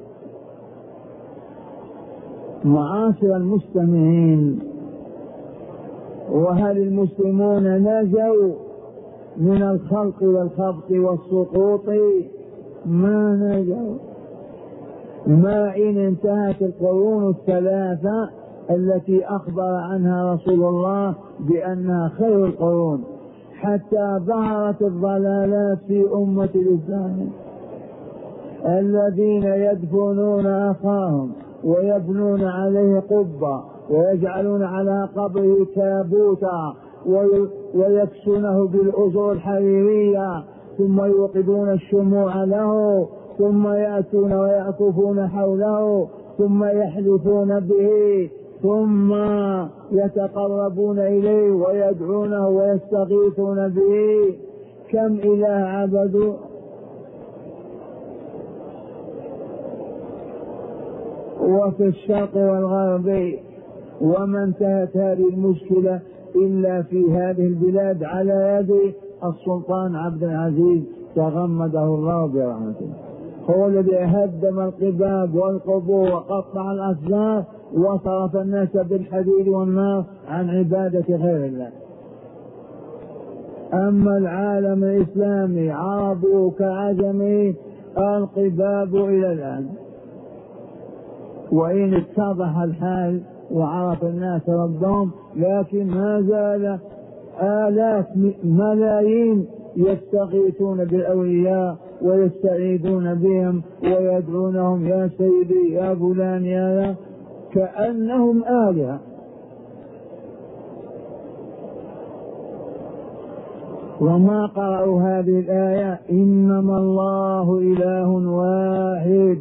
[SPEAKER 1] معاشر المستمعين، وهل المسلمون نجوا من الخلق والخبط والسقوط؟ ما نجوا. ما إن انتهت القرون الثلاثة التي أخبر عنها رسول الله بأنها خير القرون، حتى ظهرت الضلالات في أمة الإسلام، الذين يدفنون أخاهم ويبنون عليه قبة ويجعلون على قبره تابوتا ويكسونه بالأزر الحريرية، ثم يوقدون الشموع له، ثم يأتون ويعكفون حوله، ثم يحلفون به، ثم يتقربون إليه ويدعونه ويستغيثون به. كم إله عبدوا؟ وفي الشرق والغرب. وما انتهت هذه المشكلة إلا في هذه البلاد على يد السلطان عبد العزيز تغمده الله برحمته، هو الذي هدم القباب والقبور وقطع الأشجار وصرف الناس بالحديد والنار عن عبادة غير الله. أما العالم الإسلامي عربه كعجمه القباب إلى الآن، وإن اتضح الحال وعرف الناس ربهم، لكن ما زال آلاف ملايين يستغيثون بالأولياء ويستعيذون بهم ويدعونهم يا سيدي يا فلان يا، كأنهم آلهة. وما قرأوا هذه الآية إنما الله إله واحد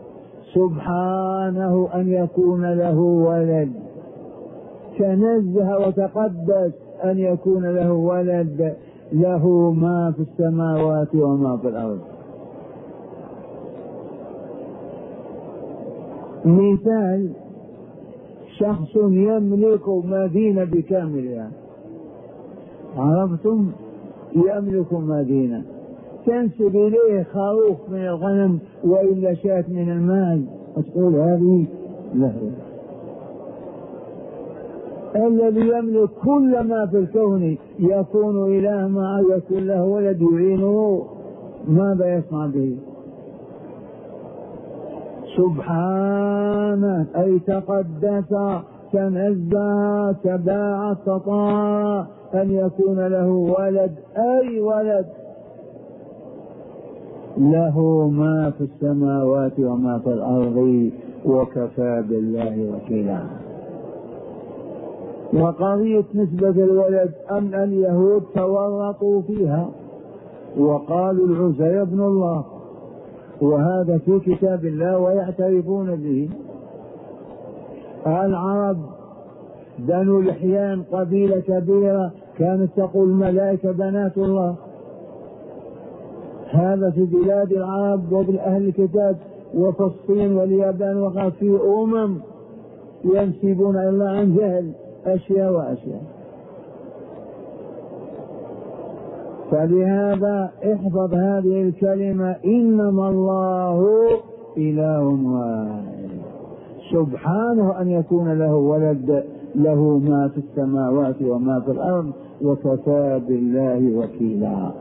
[SPEAKER 1] سبحانه أن يكون له ولد، تنزه وتقدس أن يكون له ولد، له ما في السماوات وما في الأرض. مثال: شخص يملك مدينة بكاملها، عرفتم؟ يملك مدينة، تنسب إليه خروف من الغنم وإلا شاة من المال، وتقول هذه له. الذي يملك كل ما في الكون يكون إله معه، يكون له ولد يعينه، ماذا يصنع به؟ سبحانه، أي تقدس تنزه تباعد تطهر أن يكون له ولد، أي ولد، له ما في السماوات وما في الأرض وكفى بالله وكيلا. وقضية نسبة الولد أن اليهود تورطوا فيها وقالوا العزير ابن الله، وهذا في كتاب الله ويعترفون به. العرب بنو لحيان قبيلة كبيرة كانت تقول الملائكة بنات الله، هذا في بلاد العرب وبالأهل الكتاب وفي الصين واليابان، وقع في أمم ينسبون إلى الله عن جهل أشياء وأشياء. فلهذا احفظ هذه الكلمة: إنما الله إله واحد سبحانه أن يكون له ولد، له ما في السماوات وما في الأرض وكفى بالله وكيلا.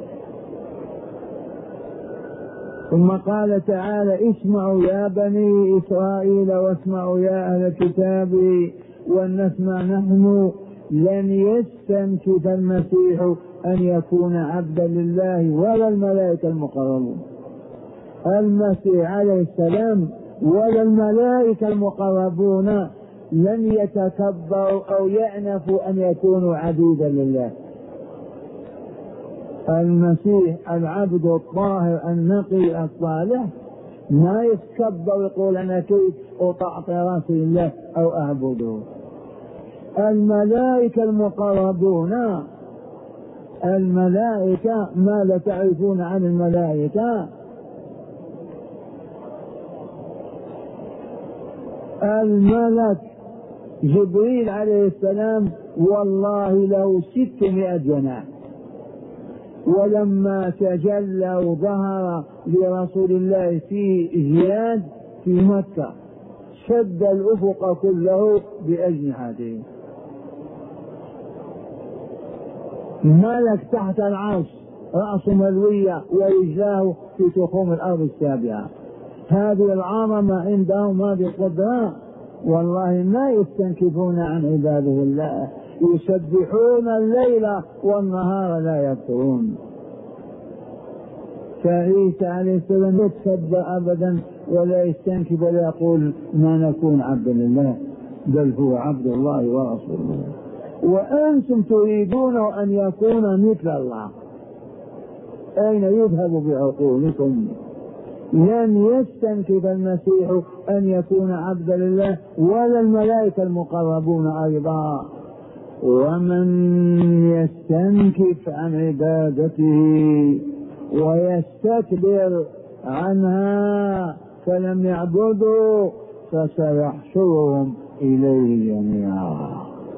[SPEAKER 1] ثم قال تعالى: اسمعوا يا بني إسرائيل واسمعوا يا أهل الكتاب ولنسمع نحن، لن يستنكف المسيح أن يكون عبدا لله ولا الملائكة المقربون. المسيح عليه السلام ولا الملائكة المقربون لن يتكبروا أو يأنفوا أن يكونوا عبيدا لله. المسيح العبد الطاهر النقي الصالح ما يتكبر يقول أنا كيف أطعت راسي لله أو أعبده. الملائكة المقربون، الملائكة ماذا تعرفون عن الملائكة؟ الملك جبريل عليه السلام والله له ستمائة جناح، ولما تجلى وظهر لرسول الله في جهاد في مكة شد الأفق كله بأجنحته. ملك تحت العرش رأسه ملوية ورجلاه في تخوم الأرض السابعة. هذه العظمة عندهم هذه القدرة والله ما يستنكفون عن عباده الله، يسبحون الليل والنهار لا يفترون. فعيسى عليه السلام لا يتكبر أبدا ولا يستنكف ولا يقول ما نكون عبدا لله، بل هو عبد الله ورسوله. وأنتم تريدون أن يكون مثل الله، أين يذهب بعقولكم؟ لن يستنكف المسيح أن يكون عبدا لله ولا الملائكة المقربون أيضا. ومن يستنكف عن عبادته ويستكبر عنها فلم يعبدوا فسيحشرهم إليه جميعا.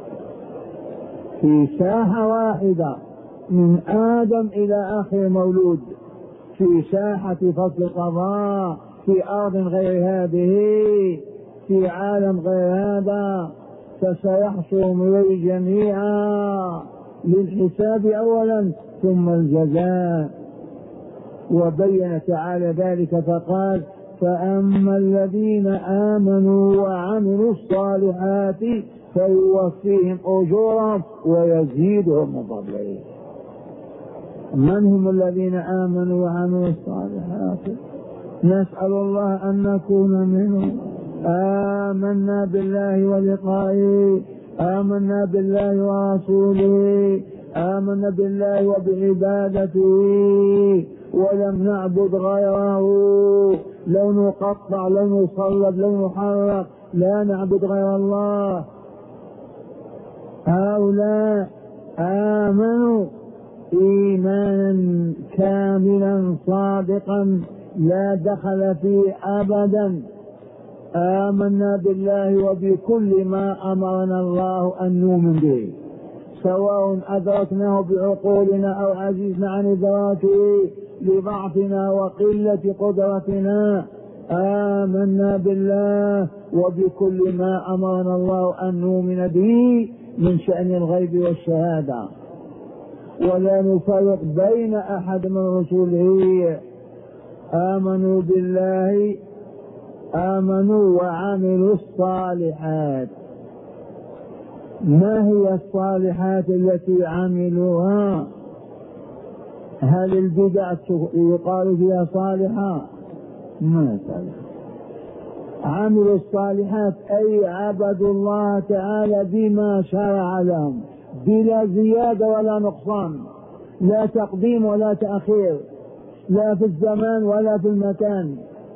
[SPEAKER 1] في ساحة واحدة من آدم إلى آخر مولود، في ساحة فصل قضاء، في أرض غير هذه، في عالم غير هذا، فسيحشرهم إليه جميعا للحساب أولا ثم الجزاء. وبين تعالى ذلك فقال فأما الذين آمنوا وعملوا الصالحات فيوفيهم أجورهم ويزيدهم من فضله. من هم الذين آمنوا وعملوا الصالحات؟ نسأل الله أن نكون منهم. آمنا بالله ولقائه، آمنا بالله ورسوله، آمنا بالله وبعبادته ولم نعبد غيره، لو نقطع لو نصلب لو نحرق لا نعبد غير الله. هؤلاء آمنوا إيمانا كاملا صادقا لا دخل فيه أبدا. آمنا بالله وبكل ما أمرنا الله أن نؤمن به، سواء أدركناه بعقولنا أو عجزنا عن إدراكه لضعفنا وقلة قدرتنا. آمنا بالله وبكل ما أمرنا الله أن نؤمن به من شأن الغيب والشهادة، ولا نفرق بين أحد من رسله. آمنوا بالله، آمنوا وعملوا الصالحات. ما هي الصالحات التي عملوها؟ هل البدع يقال فيها صالحة؟ ما صالحة. عملوا الصالحات أي عبدوا الله تعالى بما شرع لهم بلا زيادة ولا نقصان، لا تقديم ولا تأخير، لا في الزمان ولا في المكان.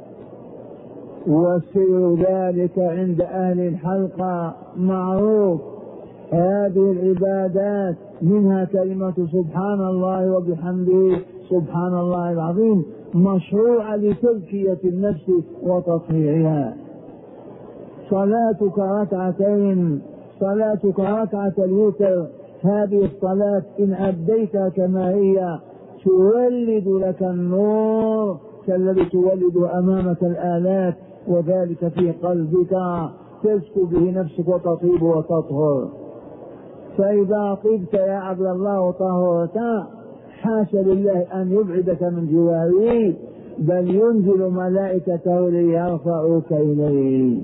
[SPEAKER 1] وسر ذلك عند أهل الحلقة معروف. هذه العبادات منها كلمة سبحان الله وبحمده سبحان الله العظيم مشروعة لتزكية النفس وتطهيرها. صلاتك ركعتين، صلاتك ركعة الوتر، هذه الصلاة إن أديتها كما هي تولد لك النور كالذي تولد أمامك الآلات، وذلك في قلبك تزكو به نفسك وتطيب وتطهر. فإذا طبت يا عبد الله وطهرت حاشا لله أن يبعدك من جواره، بل ينزل ملائكته ليرفعوك إليه.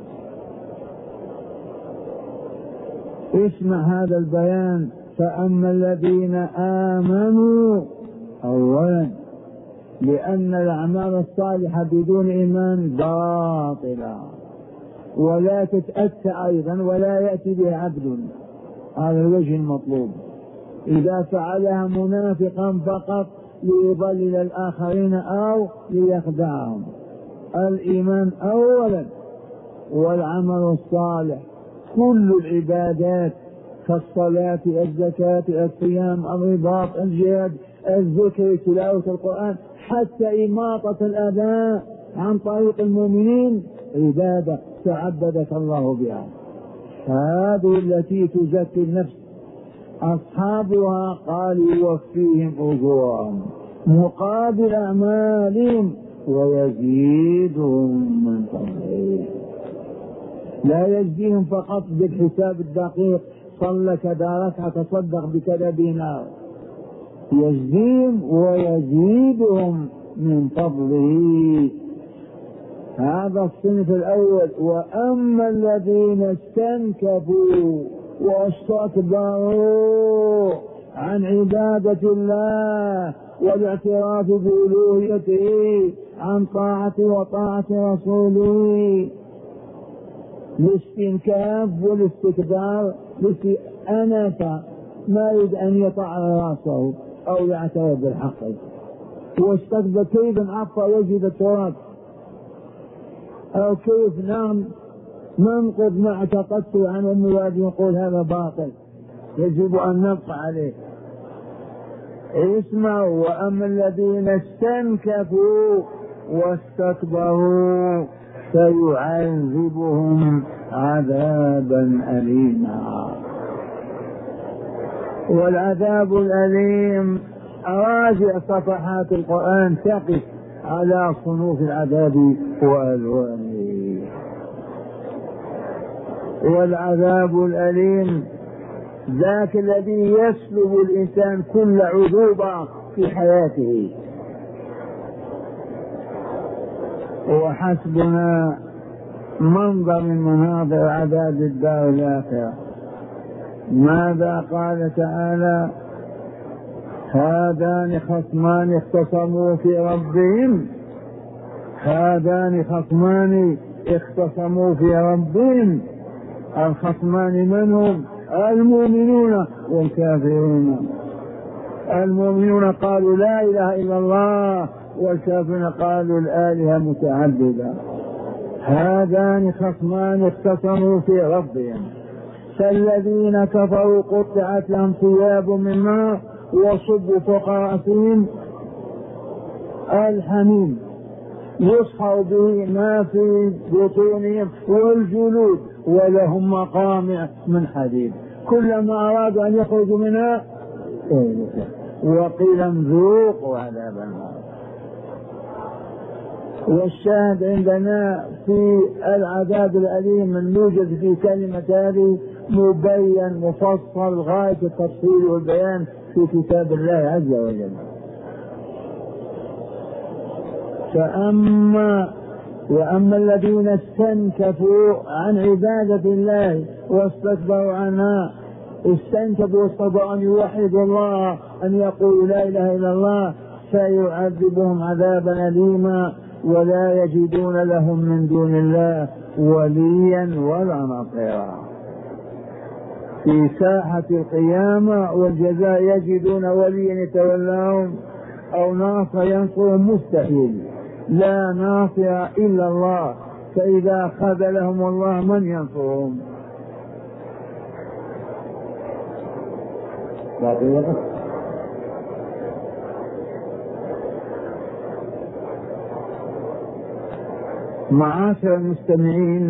[SPEAKER 1] اسمع هذا البيان. فأما الذين آمنوا أولا، لأن الأعمال الصالحة بدون إيمان باطلة. ولا تتأتى أيضا ولا يأتي به عبد. هذا الوجه المطلوب. إذا فعلها منافقا فقط ليضلل الآخرين أو ليخدعهم. الإيمان أولا، والعمل الصالح. كل العبادات كالصلاة، الزكاة، الصيام، الرباط، الجهاد، الذكر، تلاوة القرآن، حتى إماطة الأذى عن طريق المؤمنين عبادة تعبدك الله بها. هذه التي تزكي النفس. أصحابها قال يوفيهم أجورهم مقابل أعمالهم ويزيدهم من فضله. لا يجزيهم فقط بالحساب الدقيق، صلى كذا ركعة تصدق بكذا دينار، يجزيهم ويزيدهم من فضله. هذا الصنف الأول. وأما الذين استنكفوا واستكبروا عن عبادة الله والاعتراف بألوهيته عن طاعته وطاعة رسوله، الاستنكاف والاستكبار، أنف ما يريد أن يطع راسه أو يعترف بالحق، واستكبر كيف عفى وجد التراب، أو كيف نعم ننقض ما اعتقدت عن المواد يقول هذا باطل يجب أن نبقى عليه. اسمعوا. وأما الذين استنكفوا واستكبروا سيعذبهم عذابا أليما. والعذاب الأليم أراجع صفحات القرآن تقف على صنوف العذاب وألوانه. والعذاب الأليم ذاك الذي يسلب الإنسان كل عذوبة في حياته. وحسبنا منظر من مناظر عذاب الدار الآخرة. ماذا قال تعالى؟ هذان خصمان اختصموا في ربهم هذان خصمان اختصموا في ربهم. الخصمان من هم؟ المؤمنون والكافرون. المؤمنون قالوا لا إله إلا الله، والكافرون قالوا الآلهة متعددة. هذان خصمان اختصموا في ربهم فالذين كفروا قطعت لهم ثياب من نار وصبوا فوق رأسهم الحميم يصحوا به ما في بطونهم والجلود ولهم مقامع من حديد كلما أرادوا أن يخرجوا منها وقيل ذوقوا عذاب النار. والشاهد عندنا في العذاب الأليم الموجد في كلمة هذه مبين مفصل غاية التفصيل والبيان في كتاب الله عز وجل. فأما وأما الذين استنكفوا عن عبادة الله واستكبروا عنها، استنكفوا واستكبروا أن يوحدوا الله، أن يقولوا لا إله إلا الله، فيعذبهم عذابا أليما ولا يجدون لهم من دون الله وليا ولا نصيرا. في ساحة القيامة والجزاء يجدون وليا يتولاهم أو ناصر ينصرهم مستحيل، لا ناصر إلا الله، فإذا خذلهم الله من ينصرهم؟ معاشر المستمعين،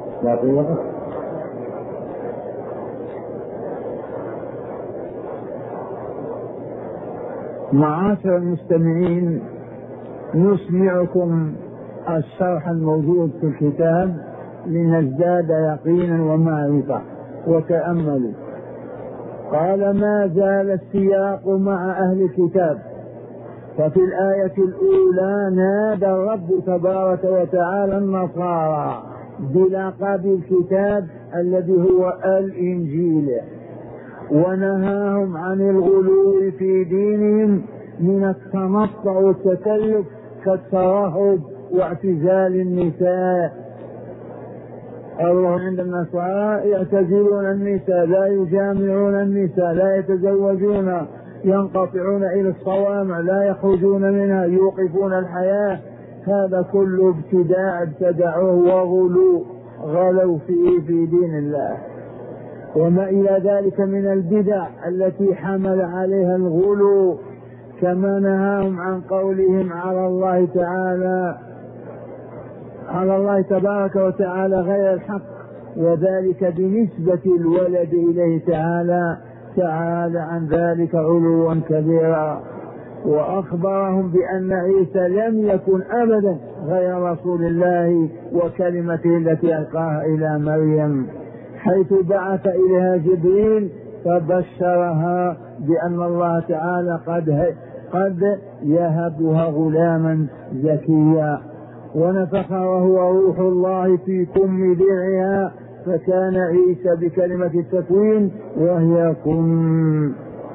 [SPEAKER 1] معاشر المستمعين نسمعكم الشرح الموجود في الكتاب لنزداد يقينا ومعرفة. وتأملوا. قال ما زال السياق مع أهل الكتاب، ففي الآية الأولى نادى الرب تبارك وتعالى النصارى بلقب الكتاب الذي هو الإنجيل، ونهاهم عن الغلو في دينهم من التنطع والتكلف كالترهب واعتزال النساء. الله عند النصارى يعتزلون النساء، لا يجامعون النساء، لا يتزوجون، ينقطعون إلى الصوامع، لا يخرجون منها، يوقفون الحياة. هذا كله ابتداع ابتدعوه وغلو غلوا فيه في دين الله، وما إلى ذلك من البدع التي حمل عليها الغلو، كما نهاهم عن قولهم على الله تعالى على الله تبارك وتعالى غير الحق، وذلك بنسبة الولد إليه تعالى تعالى عن ذلك علوا كبيرا. وأخبرهم بأن عيسى لم يكن أبدا غير رسول الله وكلمته التي ألقاها إلى مريم، حيث بعث إليها جبريل فبشرها بأن الله تعالى قد قد يهبها غلاما زكيا، ونفخ وهو روح الله في كم درعها، فكان عيسى بكلمة التكوين وهي كن.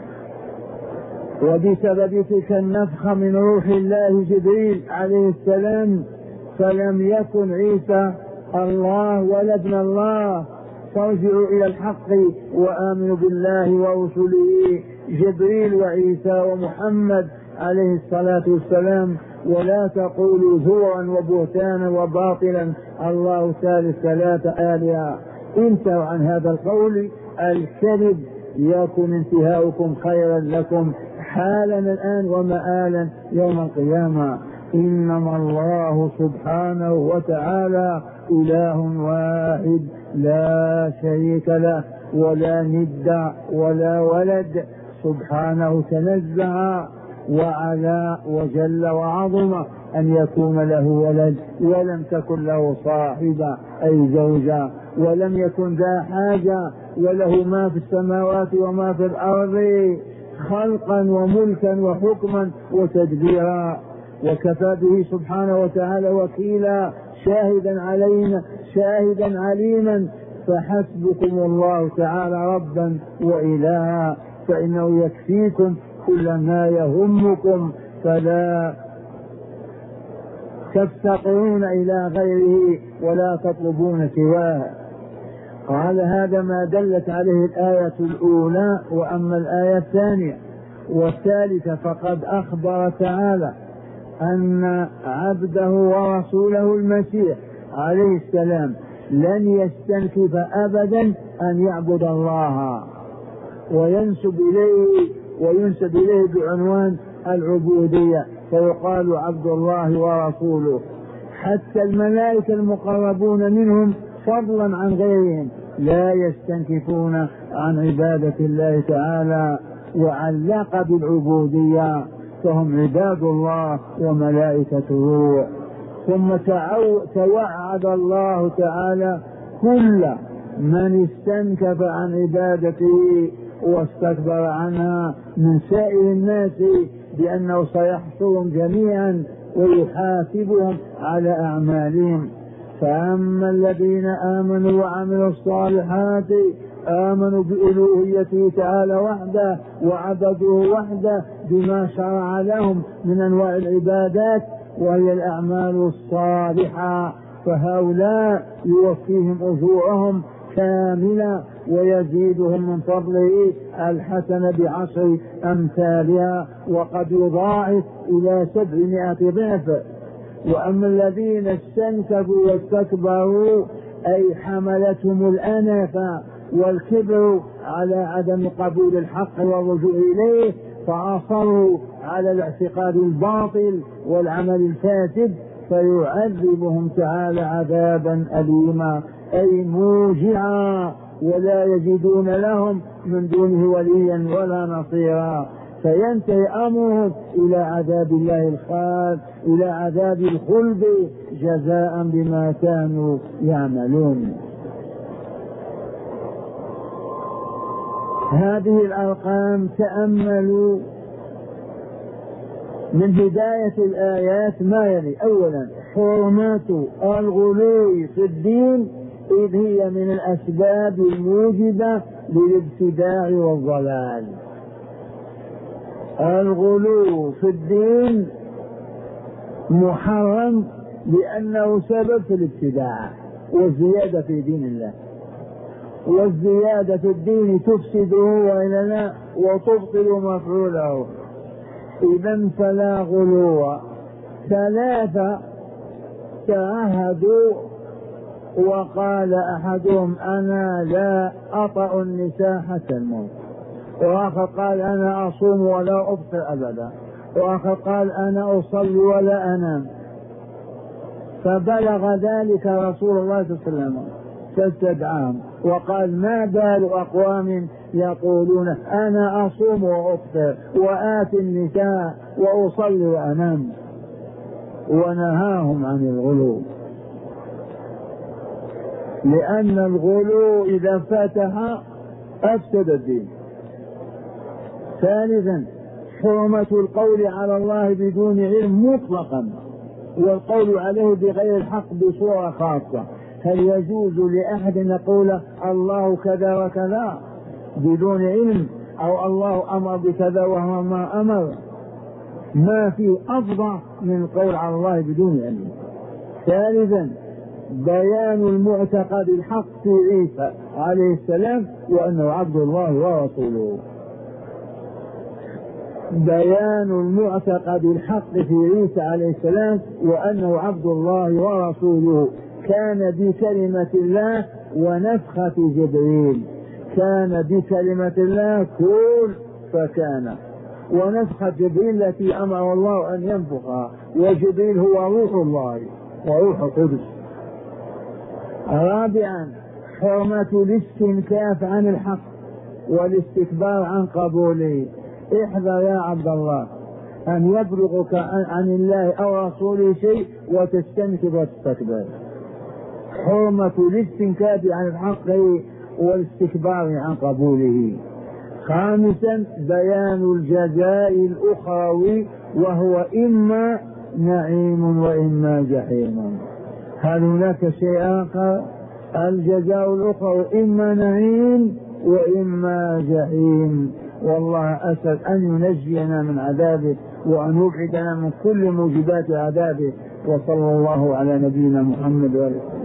[SPEAKER 1] وبسبب تلك النفخة من روح الله جبريل عليه السلام فلم يكن عيسى الله ولا ابن الله. فارجعوا إلى الحق وآمنوا بالله ورسله جبريل وعيسى ومحمد عليه الصلاة والسلام، ولا تقولوا زورا وبهتانا وباطلا الله ثالث ثلاثة آلهة. انتهوا عن هذا القول الكذب، يكن انتهاؤكم خيرا لكم حالا الآن ومآلا يوم القيامة. إنما الله سبحانه وتعالى إله واحد لا شريك له ولا ند ولا ولد، سبحانه تنزه وعلا وجل وعظم أن يكون له ولد، ولم تكن له صاحبة أي زوجة، ولم يكن ذا حاجة، وله ما في السماوات وما في الأرض خلقا وملكا وحكما وتدبيرا، وكفى به سبحانه وتعالى وكيلا شاهدا علينا شاهدا عليما. فحسبكم الله تعالى ربا وإلها، فإنه يكفيكم كل ما يهمكم، فلا تفتقرون إلى غيره ولا تطلبون سواه. قال هذا ما دلت عليه الآية الأولى. وأما الآية الثانية والثالثة فقد أخبر تعالى أن عبده ورسوله المسيح عليه السلام لن يستنكف أبدا أن يعبد الله وينسب إليه وينسب إليه بعنوان العبودية، فيقال عبد الله ورسوله. حتى الملائكة المقربون منهم فضلا عن غيرهم لا يستنكفون عن عبادة الله تعالى وعلق بالعبودية، فهم عباد الله وملائكته. ثم توعد الله تعالى كل من استنكف عن عبادته واستكبر عنها من سائر الناس بأنه سيحصرهم جميعا ويحاسبهم على أعمالهم. فأما الذين آمنوا وعملوا الصالحات آمنوا بألوهيته تعالى وحده وعبدوه وحده بما شرع لهم من أنواع العبادات وهي الأعمال الصالحة، فهؤلاء يوفيهم أجورهم كاملة ويزيدهم من فضله الحسنة بعشر أمثالها وقد يضاعف إلى سبعمائة ضعف. وأما الذين استنكفوا واستكبروا أي حملتهم الأنفة والكبر على عدم قبول الحق والرجوع إليه، فأصروا على الاعتقاد الباطل والعمل الفاسد، فيعذبهم تعالى عذابا أليما أي موجعا، ولا يجدون لهم من دونه وليا ولا نصيرا، فينتهي أمرهم إلى عذاب الله الخالد إلى عذاب الخلد جزاء بما كانوا يعملون. هذه الأرقام تأملوا من بداية الآيات ما يلي: أولا حرمات الغلو في الدين، إذ هي من الأسباب الموجبة للابتداع والضلال. الغلو في الدين محرم لأنه سبب في الابتداع، والزيادة في دين الله. والزيادة في الدين تفسده وإلا لا وتبطل مفعوله. إذا فلا غلو. ثلاثة تعهدوا وقال أحدهم أنا لا أطأ النساء حتى الموت، وآخر قال أنا أصوم ولا أفطر أبدا، وآخر قال أنا أصلي ولا أنام. فبلغ ذلك رسول الله صلى الله عليه وسلم فاستدعاهم وقال ما بال أقوام يقولون أنا أصوم وأفطر وآتي النساء وأصلي وأنام، ونهاهم عن الغلو، لأن الغلو إذا فتح أفسد الدين. ثالثا حرمة القول على الله بدون علم مطلقا، والقول عليه بغير الحق بصورة خاصة. هل يجوز لأحد أن يقول الله كذا وكذا بدون علم، أو الله أمر بكذا وهو ما أمر؟ ما في أفضل من القول على الله بدون علم. ثالثا بيان المعتقد الحق في عيسى عليه السلام وأنه عبد الله ورسوله. بيان المعتقد الحق في عيسى عليه السلام وأنه عبد الله ورسوله. كان بكلمة الله ونفخة جبريل، كان بكلمة الله كن فكان، ونفخة جبريل التي أمر الله أن ينفخها، وجبريل هو روح الله وروح القدس. رابعا حرمة الاستنكاف عن الحق والاستكبار عن قبوله. احذر يا عبد الله أن يبلغك عن الله أو رسوله شيء وتستنكف وتستكبر. حرمة الاستنكاف عن الحق والاستكبار عن قبوله. خامسا بيان الجزاء الأخروي وهو إما نعيم وإما جحيم. هل هناك شيء آخر؟ الجزاء الأخروي إما نعيم وإما جحيم. والله أسأل أن ينجينا من عذابه وأن يبعدنا من كل موجبات عذابه. وصلى الله على نبينا محمد وعلى